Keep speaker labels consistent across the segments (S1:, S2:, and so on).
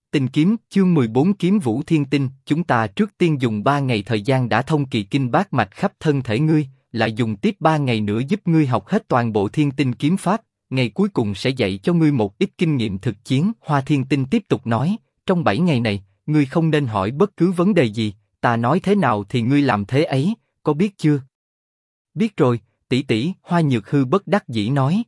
S1: Tinh kiếm, chương 14 kiếm vũ thiên tinh, chúng ta trước tiên dùng 3 ngày thời gian đã thông kỳ kinh bát mạch khắp thân thể ngươi, lại dùng tiếp 3 ngày nữa giúp ngươi học hết toàn bộ thiên tinh kiếm pháp, ngày cuối cùng sẽ dạy cho ngươi một ít kinh nghiệm thực chiến. Hoa Thiên Tinh tiếp tục nói, trong 7 ngày này, ngươi không nên hỏi bất cứ vấn đề gì, ta nói thế nào thì ngươi làm thế ấy, có biết chưa? Biết rồi, tỷ tỷ, Hoa Nhược Hư bất đắc dĩ nói.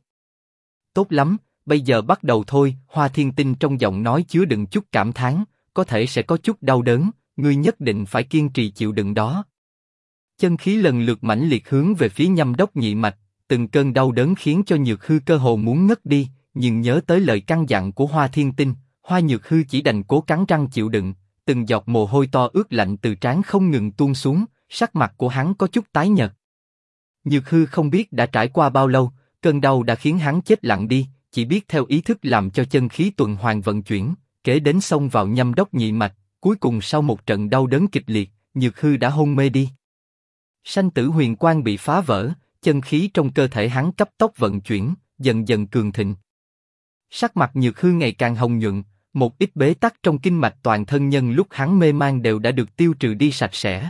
S1: Tốt lắm. Bây giờ bắt đầu thôi. Hoa Thiên Tinh trong giọng nói chứa đựng chút cảm thán, có thể sẽ có chút đau đớn, ngươi nhất định phải kiên trì chịu đựng đó. Chân khí lần lượt mãnh liệt hướng về phía Nhâm Đốc nhị mạch, từng cơn đau đớn khiến cho Nhược Hư cơ hồ muốn ngất đi, nhưng nhớ tới lời căn dặn của Hoa Thiên Tinh, Hoa Nhược Hư chỉ đành cố cắn răng chịu đựng, từng giọt mồ hôi to ướt lạnh từ trán không ngừng tuôn xuống, sắc mặt của hắn có chút tái nhợt. Nhược Hư không biết đã trải qua bao lâu, cơn đau đã khiến hắn chết lặng đi. Chỉ biết theo ý thức làm cho chân khí tuần hoàn vận chuyển, kế đến xông vào Nhâm Đốc nhị mạch, cuối cùng sau một trận đau đớn kịch liệt, Nhược Hư đã hôn mê đi. Sanh tử huyền quang bị phá vỡ, chân khí trong cơ thể hắn cấp tốc vận chuyển, dần dần cường thịnh. Sắc mặt Nhược Hư ngày càng hồng nhuận, một ít bế tắc trong kinh mạch toàn thân nhân lúc hắn mê man đều đã được tiêu trừ đi sạch sẽ.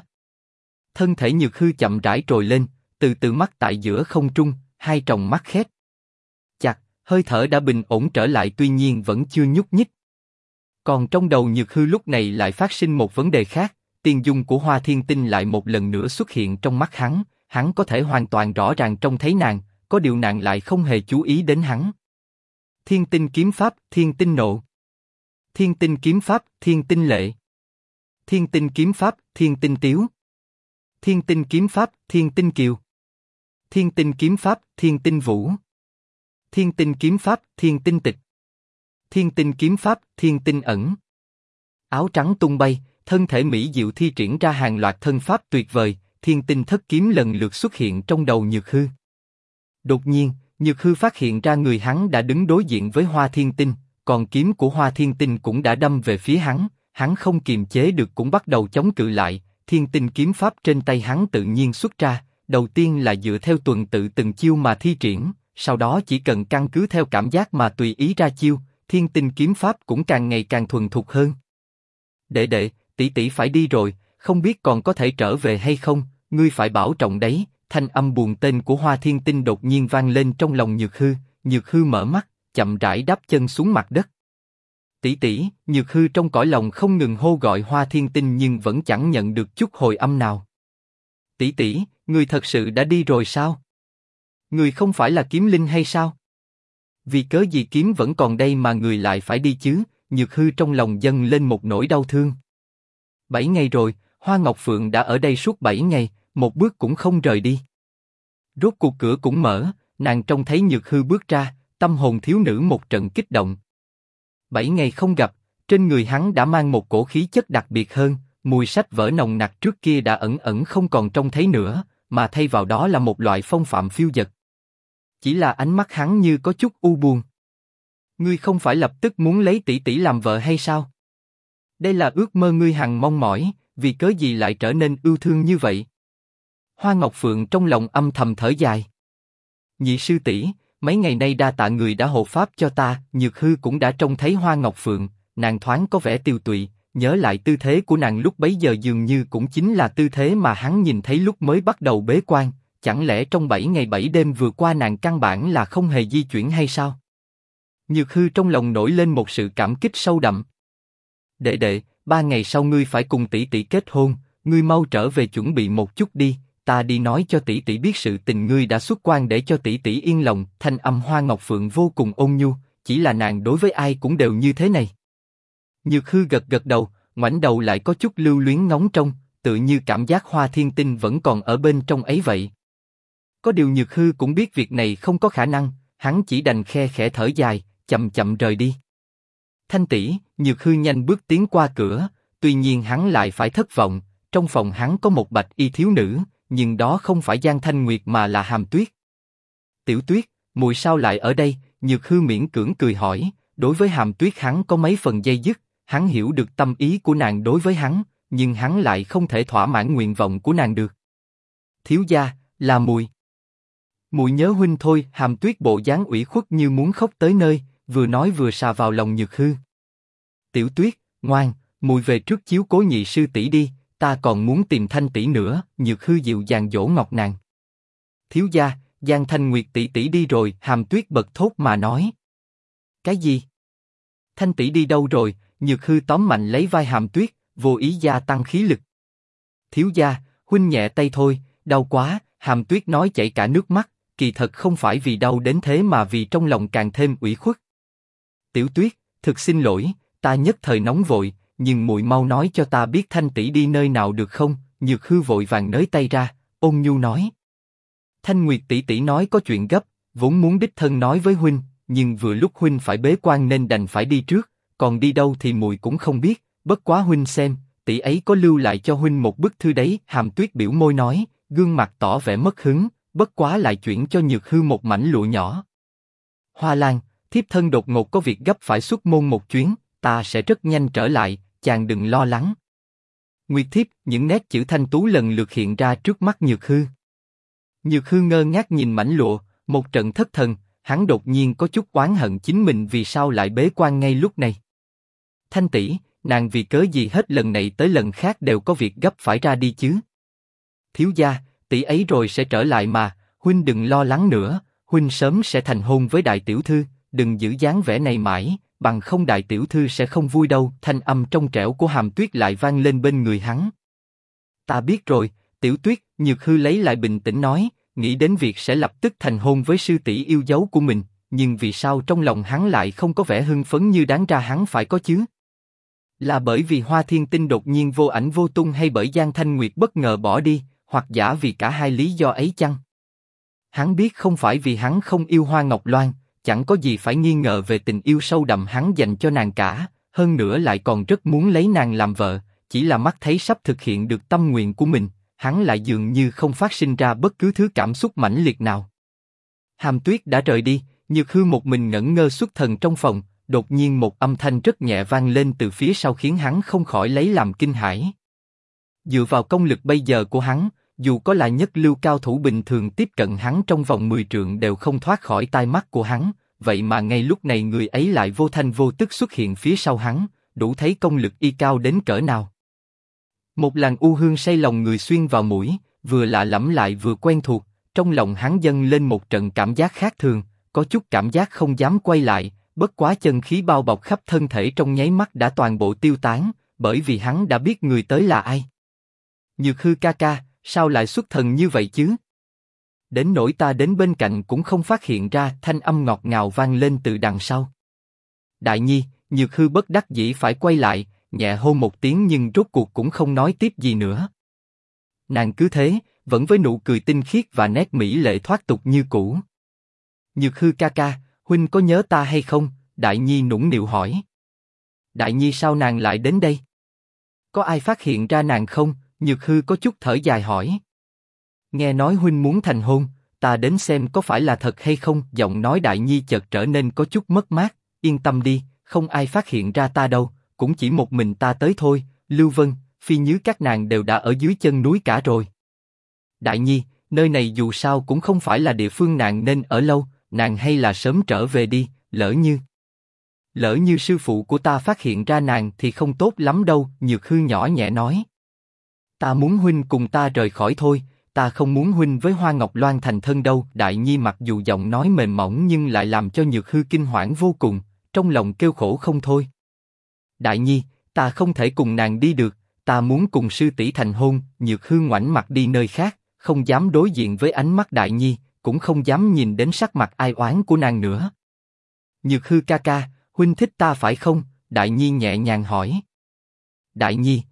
S1: Thân thể Nhược Hư chậm rãi trồi lên, từ từ mắt tại giữa không trung, hai tròng mắt khép. Chặt. Hơi thở đã bình ổn trở lại tuy nhiên vẫn chưa nhúc nhích. Còn trong đầu Nhược Hư lúc này lại phát sinh một vấn đề khác, tiên dung của Hoa Thiên Tinh lại một lần nữa xuất hiện trong mắt hắn có thể hoàn toàn rõ ràng trông thấy nàng, có điều nàng lại không hề chú ý đến hắn. Thiên tinh kiếm pháp, thiên tinh nộ. Thiên tinh kiếm pháp, thiên tinh lệ. Thiên tinh kiếm pháp, thiên tinh tiếu. Thiên tinh kiếm pháp, thiên tinh kiều. Thiên tinh kiếm pháp, thiên tinh vũ. Thiên tinh kiếm pháp, thiên tinh tịch. Thiên tinh kiếm pháp, thiên tinh ẩn. Áo trắng tung bay, thân thể mỹ diệu thi triển ra hàng loạt thân pháp tuyệt vời, thiên tinh thất kiếm lần lượt xuất hiện trong đầu Nhược Hư. Đột nhiên, Nhược Hư phát hiện ra người hắn đã đứng đối diện với Hoa Thiên Tinh, còn kiếm của Hoa Thiên Tinh cũng đã đâm về phía hắn không kiềm chế được cũng bắt đầu chống cự lại, thiên tinh kiếm pháp trên tay hắn tự nhiên xuất ra, đầu tiên là dựa theo tuần tự từng chiêu mà thi triển. Sau đó chỉ cần căn cứ theo cảm giác mà tùy ý ra chiêu, thiên tinh kiếm pháp cũng càng ngày càng thuần thục hơn. Đệ, tỷ tỷ phải đi rồi, không biết còn có thể trở về hay không, ngươi phải bảo trọng đấy. Thanh âm buồn tên của Hoa Thiên Tinh đột nhiên vang lên trong lòng Nhược Hư mở mắt, chậm rãi đáp chân xuống mặt đất. Tỷ, Nhược Hư trong cõi lòng không ngừng hô gọi Hoa Thiên Tinh nhưng vẫn chẳng nhận được chút hồi âm nào. Tỷ, ngươi thật sự đã đi rồi sao? Người không phải là kiếm linh hay sao? Vì cớ gì kiếm vẫn còn đây mà người lại phải đi chứ? Nhược Hư trong lòng dâng lên một nỗi đau thương. 7 ngày rồi, Hoa Ngọc Phượng đã ở đây suốt 7 ngày, một bước cũng không rời đi. Rốt cuộc cửa cũng mở, nàng trông thấy Nhược Hư bước ra, tâm hồn thiếu nữ một trận kích động. 7 ngày không gặp, trên người hắn đã mang một cổ khí chất đặc biệt hơn, mùi sách vở nồng nặc trước kia đã ẩn ẩn không còn trông thấy nữa, mà thay vào đó là một loại phong phạm phiêu dật. Chỉ là ánh mắt hắn như có chút u buồn. Ngươi không phải lập tức muốn lấy tỷ tỷ làm vợ hay sao? Đây là ước mơ ngươi hằng mong mỏi, vì cớ gì lại trở nên ưu thương như vậy? Hoa Ngọc Phượng trong lòng âm thầm thở dài. Nhị sư tỷ, mấy ngày nay đa tạ người đã hộ pháp cho ta. Nhược Hư cũng đã trông thấy Hoa Ngọc Phượng, nàng thoáng có vẻ tiêu tụy, nhớ lại tư thế của nàng lúc bấy giờ dường như cũng chính là tư thế mà hắn nhìn thấy lúc mới bắt đầu bế quan. Chẳng lẽ trong 7 ngày 7 đêm vừa qua nàng căn bản là không hề di chuyển hay sao? Nhược Hư trong lòng nổi lên một sự cảm kích sâu đậm. Đệ, 3 ngày sau ngươi phải cùng tỷ tỷ kết hôn, ngươi mau trở về chuẩn bị một chút đi, ta đi nói cho tỷ tỷ biết sự tình ngươi đã xuất quan để cho tỷ tỷ yên lòng. Thanh âm Hoa Ngọc Phượng vô cùng ôn nhu, chỉ là nàng đối với ai cũng đều như thế này. Nhược Hư gật đầu, ngoảnh đầu lại có chút lưu luyến ngóng trông, tự như cảm giác Hoa Thiên Tinh vẫn còn ở bên trong ấy vậy. Có điều Nhược Hư cũng biết việc này không có khả năng, hắn chỉ đành khe khẽ thở dài, chậm chậm rời đi. Thanh tỷ, Nhược Hư nhanh bước tiến qua cửa, tuy nhiên hắn lại phải thất vọng, trong phòng hắn có một bạch y thiếu nữ, nhưng đó không phải Giang Thanh Nguyệt mà là Hàm Tuyết. Tiểu Tuyết, muội sao lại ở đây? Nhược Hư miễn cưỡng cười hỏi, đối với Hàm Tuyết hắn có mấy phần day dứt, hắn hiểu được tâm ý của nàng đối với hắn, nhưng hắn lại không thể thỏa mãn nguyện vọng của nàng được. Thiếu gia, là muội. Muội nhớ huynh thôi. Hàm Tuyết bộ dáng ủy khuất như muốn khóc tới nơi, vừa nói vừa sà vào lòng Nhược Hư. Tiểu Tuyết, ngoan, mùi về trước chiếu cố nhị sư tỷ đi, ta còn muốn tìm Thanh tỷ nữa. Nhược Hư dịu dàng dỗ ngọt nàng. Thiếu gia, Giang Thanh Nguyệt tỷ tỷ đi rồi. Hàm Tuyết bật thốt mà nói. Cái gì? Thanh tỷ đi đâu rồi? Nhược Hư tóm mạnh lấy vai Hàm Tuyết, vô ý gia tăng khí lực. Thiếu gia, huynh nhẹ tay thôi, đau quá. Hàm Tuyết nói chảy cả nước mắt, kỳ thật không phải vì đau đến thế mà vì trong lòng càng thêm ủy khuất. Tiểu Tuyết, thực xin lỗi, ta nhất thời nóng vội, nhưng muội mau nói cho ta biết Thanh tỷ đi nơi nào được không? Nhược Hư vội vàng nới tay ra, ôn nhu nói. Thanh Nguyệt tỷ tỷ nói có chuyện gấp, vốn muốn đích thân nói với huynh, nhưng vừa lúc huynh phải bế quan nên đành phải đi trước, còn đi đâu thì muội cũng không biết. Bất quá huynh xem, tỷ ấy có lưu lại cho huynh một bức thư đấy. Hàm Tuyết biểu môi nói, gương mặt tỏ vẻ mất hứng, bất quá lại chuyển cho Nhược Hư một mảnh lụa nhỏ. Hoa Lan, thiếp thân đột ngột có việc gấp phải xuất môn một chuyến, ta sẽ rất nhanh trở lại, chàng đừng lo lắng. Nguyệt thiếp, những nét chữ thanh tú lần lượt hiện ra trước mắt Nhược Hư. Nhược Hư ngơ ngác nhìn mảnh lụa, một trận thất thần, hắn đột nhiên có chút oán hận chính mình vì sao lại bế quan ngay lúc này. Thanh tỷ, nàng vì cớ gì hết lần này tới lần khác đều có việc gấp phải ra đi chứ? Thiếu gia, tỷ ấy rồi sẽ trở lại mà, huynh đừng lo lắng nữa, huynh sớm sẽ thành hôn với đại tiểu thư, đừng giữ dáng vẻ này mãi, bằng không đại tiểu thư sẽ không vui đâu. Thanh âm trong trẻo của Hàm Tuyết lại vang lên bên người hắn. Ta biết rồi, Tiểu Tuyết. Nhược Hư lấy lại bình tĩnh nói, nghĩ đến việc sẽ lập tức thành hôn với sư tỷ yêu dấu của mình, nhưng vì sao trong lòng hắn lại không có vẻ hưng phấn như đáng ra hắn phải có chứ? Là bởi vì Hoa Thiên Tinh đột nhiên vô ảnh vô tung hay bởi Giang Thanh Nguyệt bất ngờ bỏ đi, hoặc giả vì cả hai lý do ấy chăng? Hắn biết không phải vì hắn không yêu Hoa Ngọc Loan, chẳng có gì phải nghi ngờ về tình yêu sâu đậm hắn dành cho nàng cả, hơn nữa lại còn rất muốn lấy nàng làm vợ, chỉ là mắt thấy sắp thực hiện được tâm nguyện của mình, hắn lại dường như không phát sinh ra bất cứ thứ cảm xúc mãnh liệt nào. Hàm Tuyết đã rời đi, Nhược Hư một mình ngẩn ngơ xuất thần trong phòng, đột nhiên một âm thanh rất nhẹ vang lên từ phía sau khiến hắn không khỏi lấy làm kinh hãi. Dựa vào công lực bây giờ của hắn, dù có là nhất lưu cao thủ bình thường tiếp cận hắn trong vòng 10 trượng đều không thoát khỏi tai mắt của hắn, vậy mà ngay lúc này người ấy lại vô thanh vô tức xuất hiện phía sau hắn, đủ thấy công lực y cao đến cỡ nào. Một làn u hương say lòng người xuyên vào mũi, vừa lạ lẫm lại vừa quen thuộc, trong lòng hắn dâng lên một trận cảm giác khác thường, có chút cảm giác không dám quay lại, bất quá chân khí bao bọc khắp thân thể trong nháy mắt đã toàn bộ tiêu tán, bởi vì hắn đã biết người tới là ai. Nhược Hư ca ca, sao lại xuất thần như vậy chứ? Đến nỗi ta đến bên cạnh cũng không phát hiện ra. Thanh âm ngọt ngào vang lên từ đằng sau. Đại nhi. Nhược Hư bất đắc dĩ phải quay lại, nhẹ hô một tiếng nhưng rốt cuộc cũng không nói tiếp gì nữa. Nàng cứ thế, vẫn với nụ cười tinh khiết và nét mỹ lệ thoát tục như cũ. Nhược Hư ca ca, huynh có nhớ ta hay không? Đại nhi nũng nịu hỏi. Đại nhi sao nàng lại đến đây? Có ai phát hiện ra nàng không? Nhược Hư có chút thở dài hỏi. Nghe nói huynh muốn thành hôn, ta đến xem có phải là thật hay không. Giọng nói Đại nhi chợt trở nên có chút mất mát. Yên tâm đi, không ai phát hiện ra ta đâu, cũng chỉ một mình ta tới thôi. Lưu Vân, Phi Nhứ các nàng đều đã ở dưới chân núi cả rồi. Đại nhi, nơi này dù sao cũng không phải là địa phương nàng nên ở lâu, nàng hay là sớm trở về đi. Lỡ như sư phụ của ta phát hiện ra nàng thì không tốt lắm đâu. Nhược Hư nhỏ nhẹ nói. Ta muốn huynh cùng ta rời khỏi thôi, ta không muốn huynh với Hoa Ngọc Loan thành thân đâu. Đại nhi mặc dù giọng nói mềm mỏng nhưng lại làm cho Nhược Hư kinh hoảng vô cùng, trong lòng kêu khổ không thôi. Đại nhi, ta không thể cùng nàng đi được, ta muốn cùng sư tỷ thành hôn. Nhược Hư ngoảnh mặt đi nơi khác, không dám đối diện với ánh mắt Đại nhi, cũng không dám nhìn đến sắc mặt ai oán của nàng nữa. Nhược Hư ca ca, huynh thích ta phải không? Đại nhi nhẹ nhàng hỏi. Đại nhi,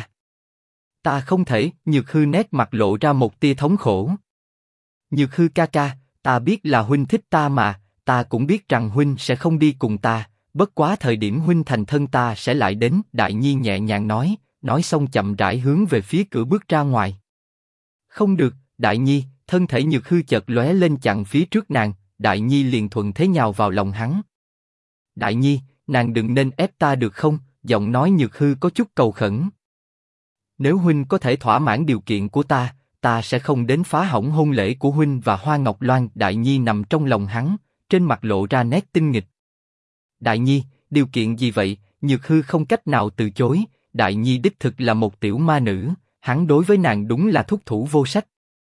S1: ta không thể. Nhược Hư nét mặt lộ ra một tia thống khổ. Nhược Hư ca ca, ta biết là huynh thích ta mà, ta cũng biết rằng huynh sẽ không đi cùng ta, bất quá thời điểm huynh thành thân ta sẽ lại đến. Đại nhi nhẹ nhàng nói xong chậm rãi hướng về phía cửa bước ra ngoài. Không được, Đại nhi. Thân thể Nhược Hư chợt lóe lên chặn phía trước nàng, Đại nhi liền thuận thế nhào vào lòng hắn. Đại nhi, nàng đừng nên ép ta được không? Giọng nói Nhược Hư có chút cầu khẩn. Nếu huynh có thể thỏa mãn điều kiện của ta sẽ không đến phá hỏng hôn lễ của huynh và Hoa Ngọc Loan. Đại nhi nằm trong lòng hắn, trên mặt lộ ra nét tinh nghịch. Đại nhi, điều kiện gì vậy? Nhược Hư không cách nào từ chối, Đại Nhi đích thực là một tiểu ma nữ, hắn đối với nàng đúng là thúc thủ vô sách.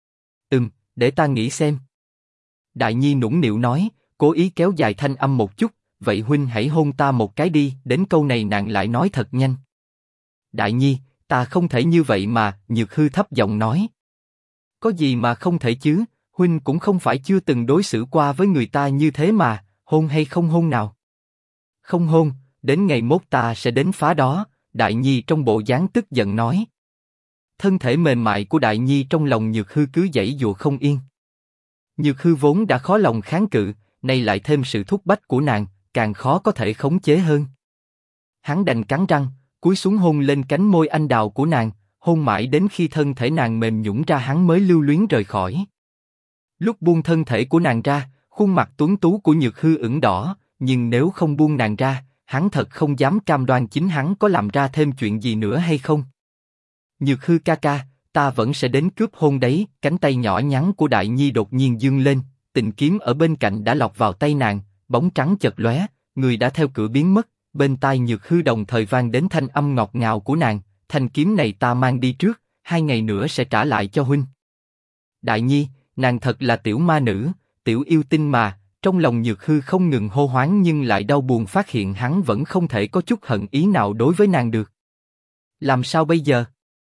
S1: Để ta nghĩ xem. Đại Nhi nũng nịu nói, cố ý kéo dài thanh âm một chút, vậy huynh hãy hôn ta một cái đi, đến câu này nàng lại nói thật nhanh. Đại Nhi, ta không thể như vậy mà, Nhược Hư thấp giọng nói. Có gì mà không thể chứ, huynh cũng không phải chưa từng đối xử qua với người ta như thế mà, hôn hay không hôn nào? Không hôn, đến ngày mốt ta sẽ đến phá đó, Đại Nhi trong bộ dáng tức giận nói. Thân thể mềm mại của Đại Nhi trong lòng Nhược Hư cứ giãy giụa không yên. Nhược Hư vốn đã khó lòng kháng cự, nay lại thêm sự thúc bách của nàng, càng khó có thể khống chế hơn. Hắn đành cắn răng, cúi xuống hôn lên cánh môi anh đào của nàng, hôn mãi đến khi thân thể nàng mềm nhũn ra hắn mới lưu luyến rời khỏi. Lúc buông thân thể của nàng ra, khuôn mặt tuấn tú của Nhược Hư ửng đỏ, nhưng nếu không buông nàng ra, hắn thật không dám cam đoan chính hắn có làm ra thêm chuyện gì nữa hay không. Nhược Hư ca ca, ta vẫn sẽ đến cướp hôn đấy. Cánh tay nhỏ nhắn của Đại Nhi đột nhiên giương lên, tình kiếm ở bên cạnh đã lọt vào tay nàng, bóng trắng chật lóe, người đã theo cửa biến mất. Bên tai Nhược Hư đồng thời vang đến thanh âm ngọt ngào của nàng, thanh kiếm này ta mang đi trước, 2 ngày nữa sẽ trả lại cho huynh. Đại Nhi, nàng thật là tiểu ma nữ, tiểu yêu tinh mà. Trong lòng Nhược Hư không ngừng hô hoán nhưng lại đau buồn phát hiện hắn vẫn không thể có chút hận ý nào đối với nàng được. Làm sao bây giờ?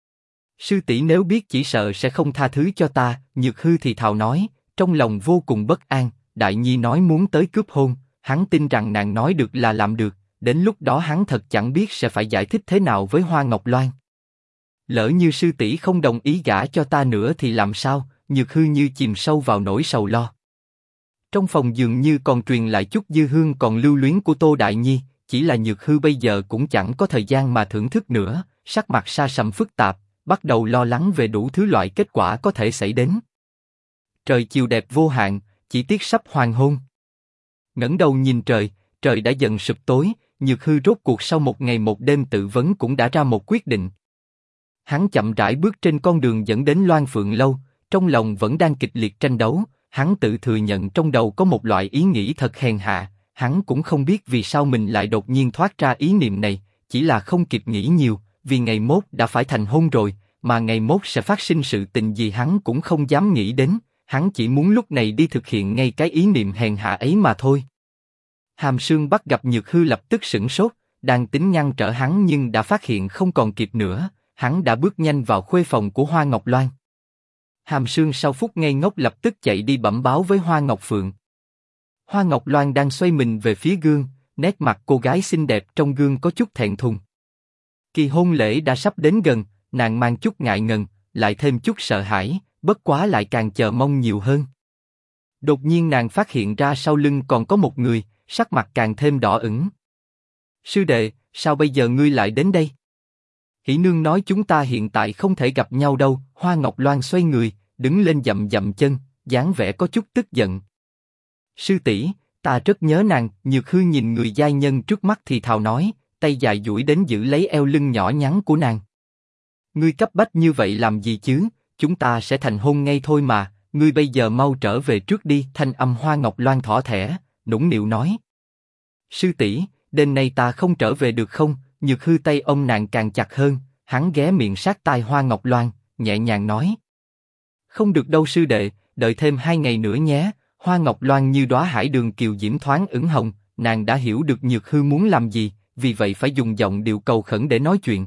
S1: Sư tỷ nếu biết chỉ sợ sẽ không tha thứ cho ta. Nhược Hư thì thào nói, trong lòng vô cùng bất an. Đại Nhi nói muốn tới cướp hôn, hắn tin rằng nàng nói được là làm được. Đến lúc đó hắn thật chẳng biết sẽ phải giải thích thế nào với Hoa Ngọc Loan. Lỡ như sư tỷ không đồng ý gả cho ta nữa thì làm sao? Nhược Hư như chìm sâu vào nỗi sầu lo. Trong phòng dường như còn truyền lại chút dư hương còn lưu luyến của Tô Đại Nhi, chỉ là Nhược Hư bây giờ cũng chẳng có thời gian mà thưởng thức nữa, sắc mặt sa sầm phức tạp, bắt đầu lo lắng về đủ thứ loại kết quả có thể xảy đến. Trời chiều đẹp vô hạn, chỉ tiếc sắp hoàng hôn. Ngẩng đầu nhìn trời, trời đã dần sụp tối, Nhược Hư rốt cuộc sau một ngày một đêm tự vấn cũng đã ra một quyết định. Hắn chậm rãi bước trên con đường dẫn đến Loan Phượng Lâu, trong lòng vẫn đang kịch liệt tranh đấu. Hắn tự thừa nhận trong đầu có một loại ý nghĩ thật hèn hạ, hắn cũng không biết vì sao mình lại đột nhiên thoát ra ý niệm này, chỉ là không kịp nghĩ nhiều, vì ngày mốt đã phải thành hôn rồi, mà ngày mốt sẽ phát sinh sự tình gì hắn cũng không dám nghĩ đến, hắn chỉ muốn lúc này đi thực hiện ngay cái ý niệm hèn hạ ấy mà thôi. Hàm Sương bắt gặp Nhược Hư lập tức sửng sốt, đang tính ngăn trở hắn nhưng đã phát hiện không còn kịp nữa, hắn đã bước nhanh vào khuê phòng của Hoa Ngọc Loan. Hàm Sương sau phút ngây ngốc lập tức chạy đi bẩm báo với Hoa Ngọc Phượng. Hoa Ngọc Loan đang xoay mình về phía gương, nét mặt cô gái xinh đẹp trong gương có chút thẹn thùng. Kỳ hôn lễ đã sắp đến gần, nàng mang chút ngại ngần, lại thêm chút sợ hãi, bất quá lại càng chờ mong nhiều hơn. Đột nhiên nàng phát hiện ra sau lưng còn có một người, sắc mặt càng thêm đỏ ửng. Sư đệ, sao bây giờ ngươi lại đến đây? Hỷ nương nói chúng ta hiện tại không thể gặp nhau đâu. Hoa Ngọc Loan xoay người, đứng lên dậm dậm chân, dáng vẻ có chút tức giận. Sư tỷ, ta rất nhớ nàng. Nhược Hư nhìn người giai nhân trước mắt thì thào nói, tay dài duỗi đến giữ lấy eo lưng nhỏ nhắn của nàng. Ngươi cấp bách như vậy làm gì chứ? Chúng ta sẽ thành hôn ngay thôi mà. Ngươi bây giờ mau trở về trước đi. Thanh âm Hoa Ngọc Loan thỏ thẻ, nũng nịu nói. Sư tỷ, đêm nay ta không trở về được không? Nhược Hư tay ôm nàng càng chặt hơn, hắn ghé miệng sát tai Hoa Ngọc Loan, nhẹ nhàng nói. Không được đâu sư đệ, đợi thêm 2 ngày nữa nhé. Hoa Ngọc Loan như đóa hải đường kiều diễm thoáng ửng hồng, nàng đã hiểu được Nhược Hư muốn làm gì, vì vậy phải dùng giọng điệu cầu khẩn để nói chuyện.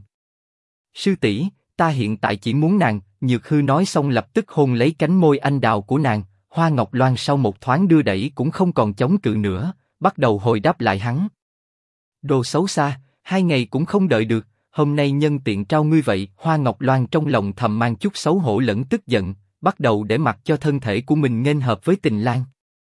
S1: Sư tỷ, ta hiện tại chỉ muốn nàng. Nhược Hư nói xong lập tức hôn lấy cánh môi anh đào của nàng. Hoa Ngọc Loan sau một thoáng đưa đẩy cũng không còn chống cự nữa, bắt đầu hồi đáp lại hắn. Đồ xấu xa, 2 ngày cũng không đợi được, hôm nay nhân tiện trao ngươi vậy. Hoa Ngọc Loan trong lòng thầm mang chút xấu hổ lẫn tức giận, bắt đầu để mặc cho thân thể của mình nghênh hợp với tình lang.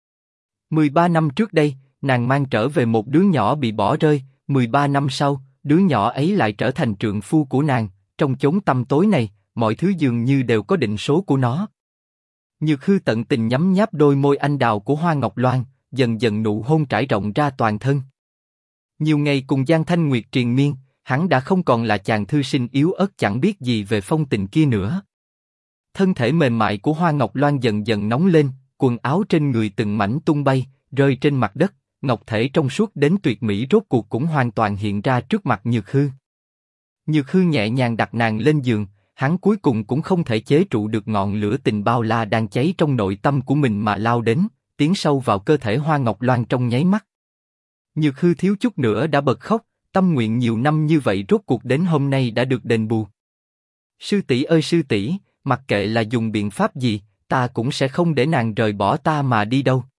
S1: 13 năm trước đây, nàng mang trở về một đứa nhỏ bị bỏ rơi, 13 năm sau, đứa nhỏ ấy lại trở thành trượng phu của nàng. Trong chốn tăm tối này, mọi thứ dường như đều có định số của nó. Nhược Hư tận tình nhấm nháp đôi môi anh đào của Hoa Ngọc Loan, dần dần nụ hôn trải rộng ra toàn thân. Nhiều ngày cùng Giang Thanh Nguyệt triền miên, hắn đã không còn là chàng thư sinh yếu ớt chẳng biết gì về phong tình kia nữa. Thân thể mềm mại của Hoa Ngọc Loan dần dần nóng lên, quần áo trên người từng mảnh tung bay, rơi trên mặt đất, ngọc thể trong suốt đến tuyệt mỹ rốt cuộc cũng hoàn toàn hiện ra trước mặt Nhược Hư. Nhược Hư nhẹ nhàng đặt nàng lên giường, hắn cuối cùng cũng không thể chế trụ được ngọn lửa tình bao la đang cháy trong nội tâm của mình mà lao đến, tiến sâu vào cơ thể Hoa Ngọc Loan trong nháy mắt. Nhược Hư thiếu chút nữa đã bật khóc, tâm nguyện nhiều năm như vậy rốt cuộc đến hôm nay đã được đền bù. Sư tỷ ơi sư tỷ, mặc kệ là dùng biện pháp gì, ta cũng sẽ không để nàng rời bỏ ta mà đi đâu.